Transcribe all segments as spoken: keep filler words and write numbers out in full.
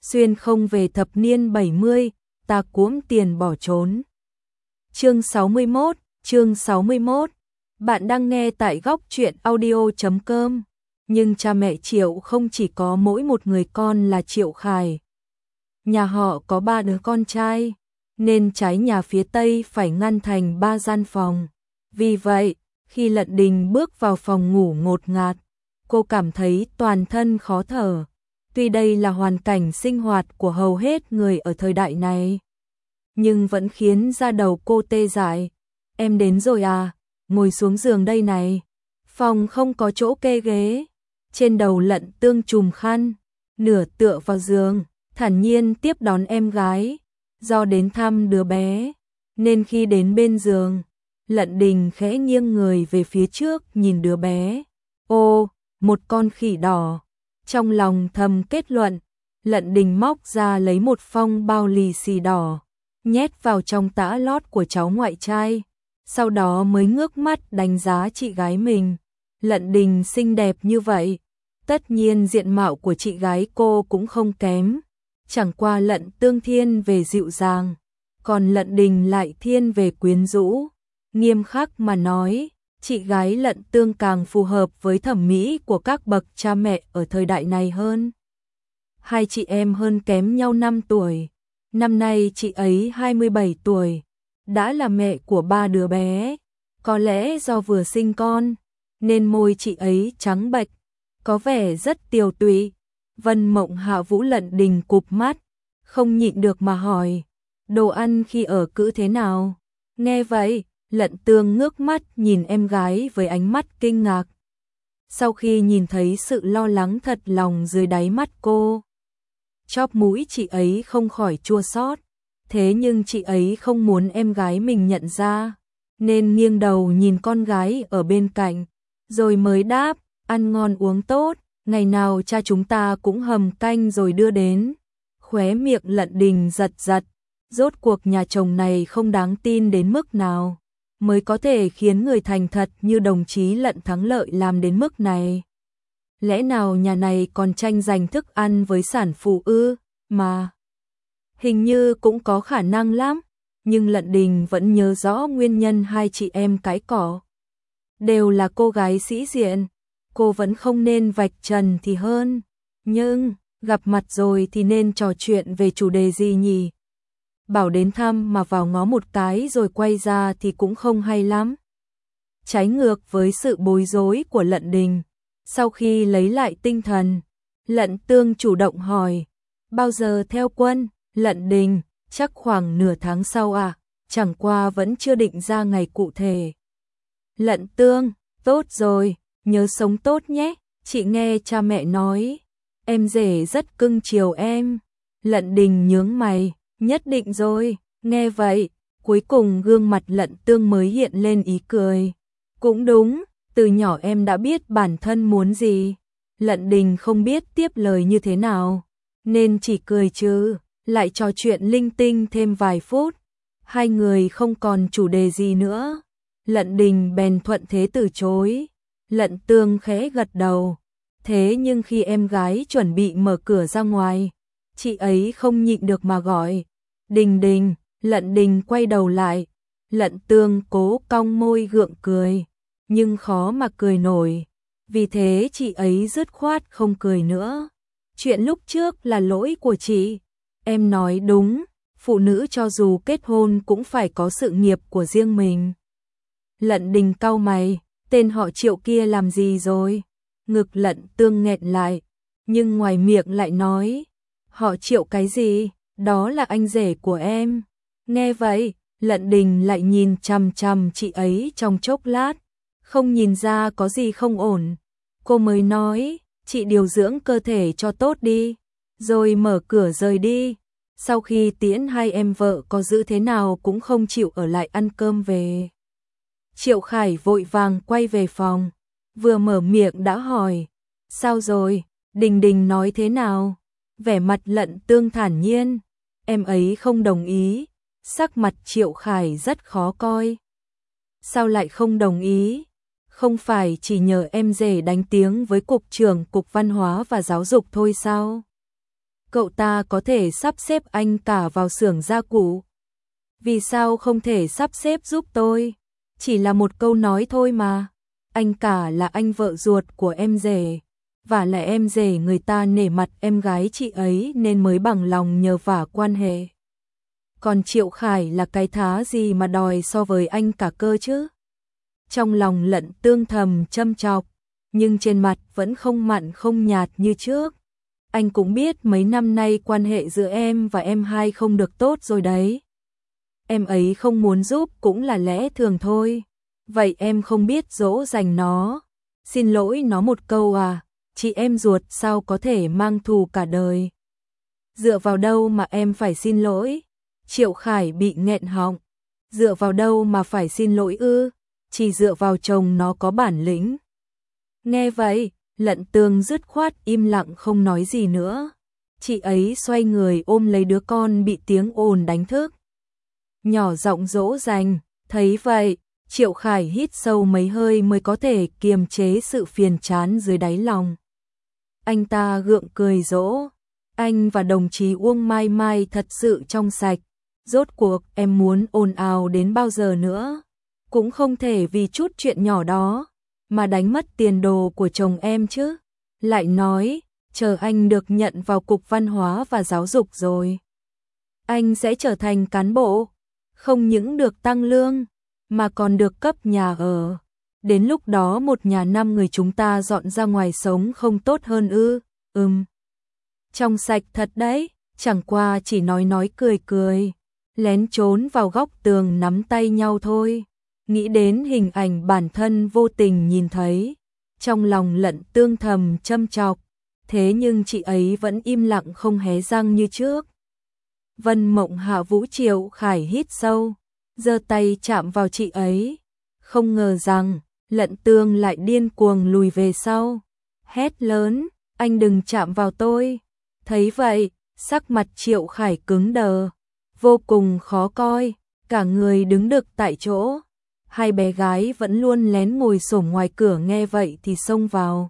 xuyên không về thập niên bảy mươi, ta cuỗm tiền bỏ trốn. Chương sáu mươi mốt, chương sáu mươi mốt. Bạn đang nghe tại góc truyện audio chấm com. Nhưng cha mẹ Triệu không chỉ có mỗi một người con là Triệu Khải. Nhà họ có ba đứa con trai, nên trái nhà phía tây phải ngăn thành ba gian phòng. Vì vậy, khi Lận Đình bước vào phòng ngủ ngột ngạt, cô cảm thấy toàn thân khó thở. Tuy đây là hoàn cảnh sinh hoạt của hầu hết người ở thời đại này, nhưng vẫn khiến da đầu cô tê dại. Em đến rồi à, ngồi xuống giường đây này. Phòng không có chỗ kê ghế, trên đầu Lận Tương trùm khăn, nửa tựa vào giường, thản nhiên tiếp đón em gái. Do đến thăm đứa bé, nên khi đến bên giường, Lận Đình khẽ nghiêng người về phía trước nhìn đứa bé. Ô, một con khỉ đỏ. Trong lòng thầm kết luận, Lận Đình móc ra lấy một phong bao lì xì đỏ, nhét vào trong tã lót của cháu ngoại trai. Sau đó mới ngước mắt đánh giá chị gái mình. Lận Đình xinh đẹp như vậy, tất nhiên diện mạo của chị gái cô cũng không kém. Chẳng qua Lận Tương thiên về dịu dàng, còn Lận Đình lại thiên về quyến rũ. Nghiêm khắc mà nói, chị gái Lận Tương càng phù hợp với thẩm mỹ của các bậc cha mẹ ở thời đại này hơn. Hai chị em hơn kém nhau năm tuổi. Năm nay chị ấy hai mươi bảy tuổi, đã là mẹ của ba đứa bé. Có lẽ do vừa sinh con, nên môi chị ấy trắng bệch, có vẻ rất tiều tụy. Vân Mộng Hạ Vũ Lận Đình cụp mắt, không nhịn được mà hỏi, đồ ăn khi ở cữ thế nào? Nghe vậy, Lận Tương ngước mắt nhìn em gái với ánh mắt kinh ngạc. Sau khi nhìn thấy sự lo lắng thật lòng dưới đáy mắt cô, chóp mũi chị ấy không khỏi chua xót. Thế nhưng chị ấy không muốn em gái mình nhận ra, nên nghiêng đầu nhìn con gái ở bên cạnh, rồi mới đáp, ăn ngon uống tốt, ngày nào cha chúng ta cũng hầm canh rồi đưa đến. Khóe miệng Lận Đình giật giật, rốt cuộc nhà chồng này không đáng tin đến mức nào, mới có thể khiến người thành thật như đồng chí Lận Thắng Lợi làm đến mức này. Lẽ nào nhà này còn tranh giành thức ăn với sản phụ ư? Mà hình như cũng có khả năng lắm. Nhưng Lận Đình vẫn nhớ rõ nguyên nhân hai chị em cãi cỏ. Đều là cô gái sĩ diện, cô vẫn không nên vạch trần thì hơn. Nhưng, gặp mặt rồi thì nên trò chuyện về chủ đề gì nhỉ? Bảo đến thăm mà vào ngó một cái rồi quay ra thì cũng không hay lắm. Trái ngược với sự bối rối của Lận Đình, sau khi lấy lại tinh thần, Lận Tương chủ động hỏi, bao giờ theo quân? Lận Đình, chắc khoảng nửa tháng sau à, chẳng qua vẫn chưa định ra ngày cụ thể. Lận Tương, tốt rồi, nhớ sống tốt nhé, chị nghe cha mẹ nói, em rể rất cưng chiều em. Lận Đình nhướng mày, nhất định rồi. Nghe vậy, cuối cùng gương mặt Lận Tương mới hiện lên ý cười. Cũng đúng, từ nhỏ em đã biết bản thân muốn gì. Lận Đình không biết tiếp lời như thế nào, nên chỉ cười chứ. Lại trò chuyện linh tinh thêm vài phút, hai người không còn chủ đề gì nữa. Lận Đình bèn thuận thế từ chối. Lận Tương khẽ gật đầu. Thế nhưng khi em gái chuẩn bị mở cửa ra ngoài, chị ấy không nhịn được mà gọi, Đình Đình. Lận Đình quay đầu lại. Lận Tương cố cong môi gượng cười, nhưng khó mà cười nổi. Vì thế chị ấy dứt khoát không cười nữa. Chuyện lúc trước là lỗi của chị. Em nói đúng, phụ nữ cho dù kết hôn cũng phải có sự nghiệp của riêng mình. Lận Đình cau mày, tên họ Triệu kia làm gì rồi? Ngực Lận Tương nghẹn lại, nhưng ngoài miệng lại nói, họ Triệu cái gì? Đó là anh rể của em. Nghe vậy, Lận Đình lại nhìn chằm chằm chị ấy trong chốc lát, không nhìn ra có gì không ổn. Cô mới nói, chị điều dưỡng cơ thể cho tốt đi, rồi mở cửa rời đi. Sau khi tiễn hai em vợ có giữ thế nào cũng không chịu ở lại ăn cơm về. Triệu Khải vội vàng quay về phòng, vừa mở miệng đã hỏi, sao rồi, Đình Đình nói thế nào? Vẻ mặt Lận Tương thản nhiên, em ấy không đồng ý. Sắc mặt Triệu Khải rất khó coi. Sao lại không đồng ý? Không phải chỉ nhờ em rể đánh tiếng với cục trưởng cục văn hóa và giáo dục thôi sao? cậu ta có thể sắp xếp anh cả vào xưởng gia cụ. Vì sao không thể sắp xếp giúp tôi? Chỉ là một câu nói thôi mà. Anh cả là anh vợ ruột của em rể. Và lại em rể người ta nể mặt em gái chị ấy nên mới bằng lòng nhờ vả quan hệ. Còn Triệu Khải là cái thá gì mà đòi so với anh cả cơ chứ? Trong lòng Lận Tương thầm châm chọc, nhưng trên mặt vẫn không mặn không nhạt như trước. Anh cũng biết mấy năm nay quan hệ giữa em và em hai không được tốt rồi đấy. Em ấy không muốn giúp cũng là lẽ thường thôi. Vậy em không biết dỗ dành nó. Xin lỗi nó một câu à, chị em ruột sao có thể mang thù cả đời. Dựa vào đâu mà em phải xin lỗi? Triệu Khải bị nghẹn họng. Dựa vào đâu mà phải xin lỗi ư? Chỉ dựa vào chồng nó có bản lĩnh. Nghe vậy, Lận Tương dứt khoát im lặng không nói gì nữa. Chị ấy xoay người ôm lấy đứa con bị tiếng ồn đánh thức. Nhỏ giọng dỗ dành, thấy vậy, Triệu Khải hít sâu mấy hơi mới có thể kiềm chế sự phiền chán dưới đáy lòng. Anh ta gượng cười dỗ, anh và đồng chí Uông Mai Mai thật sự trong sạch, rốt cuộc em muốn ồn ào đến bao giờ nữa, cũng không thể vì chút chuyện nhỏ đó mà đánh mất tiền đồ của chồng em chứ. Lại nói, chờ anh được nhận vào Cục Văn hóa và Giáo dục rồi, anh sẽ trở thành cán bộ, không những được tăng lương, mà còn được cấp nhà ở. Đến lúc đó một nhà năm người chúng ta dọn ra ngoài sống không tốt hơn ư? Ừm. Trong sạch thật đấy, chẳng qua chỉ nói nói cười cười, lén trốn vào góc tường nắm tay nhau thôi. Nghĩ đến hình ảnh bản thân vô tình nhìn thấy, trong lòng Lận Tương thầm châm chọc, thế nhưng chị ấy vẫn im lặng không hé răng như trước. Vân Mộng Hạ Vũ Triệu Khải hít sâu, giơ tay chạm vào chị ấy, không ngờ rằng Lận Tương lại điên cuồng lùi về sau, hét lớn, anh đừng chạm vào tôi. Thấy vậy, sắc mặt Triệu Khải cứng đờ, vô cùng khó coi, cả người đứng đực tại chỗ. Hai bé gái vẫn luôn lén ngồi xổm ngoài cửa nghe vậy thì xông vào,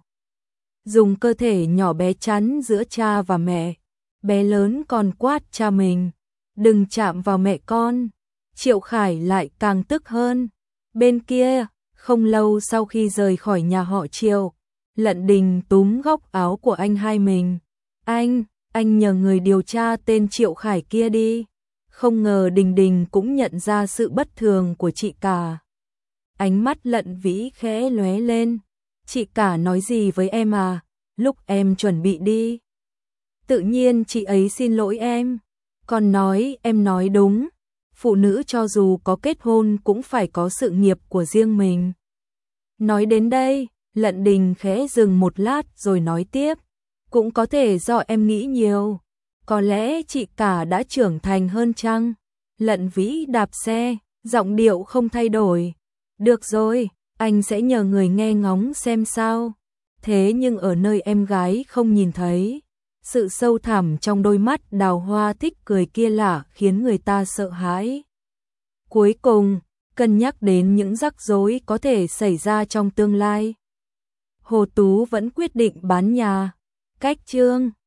dùng cơ thể nhỏ bé chắn giữa cha và mẹ. Bé lớn còn quát cha mình, đừng chạm vào mẹ con. Triệu Khải lại càng tức hơn. Bên kia, không lâu sau khi rời khỏi nhà họ Triệu, Lận Đình túm góc áo của anh hai mình. Anh, anh nhờ người điều tra tên Triệu Khải kia đi. Không ngờ Đình Đình cũng nhận ra sự bất thường của chị cả. Ánh mắt Lận Vĩ khẽ lóe lên. Chị cả nói gì với em à? Lúc em chuẩn bị đi, tự nhiên chị ấy xin lỗi em. Còn nói em nói đúng, phụ nữ cho dù có kết hôn cũng phải có sự nghiệp của riêng mình. Nói đến đây, Lận Đình khẽ dừng một lát rồi nói tiếp, cũng có thể do em nghĩ nhiều, có lẽ chị cả đã trưởng thành hơn chăng? Lận Vĩ đạp xe, giọng điệu không thay đổi. Được rồi, anh sẽ nhờ người nghe ngóng xem sao. Thế nhưng ở nơi em gái không nhìn thấy, sự sâu thẳm trong đôi mắt đào hoa thích cười kia lạ khiến người ta sợ hãi. Cuối cùng, cân nhắc đến những rắc rối có thể xảy ra trong tương lai, Hồ Tú vẫn quyết định bán nhà. Cách chương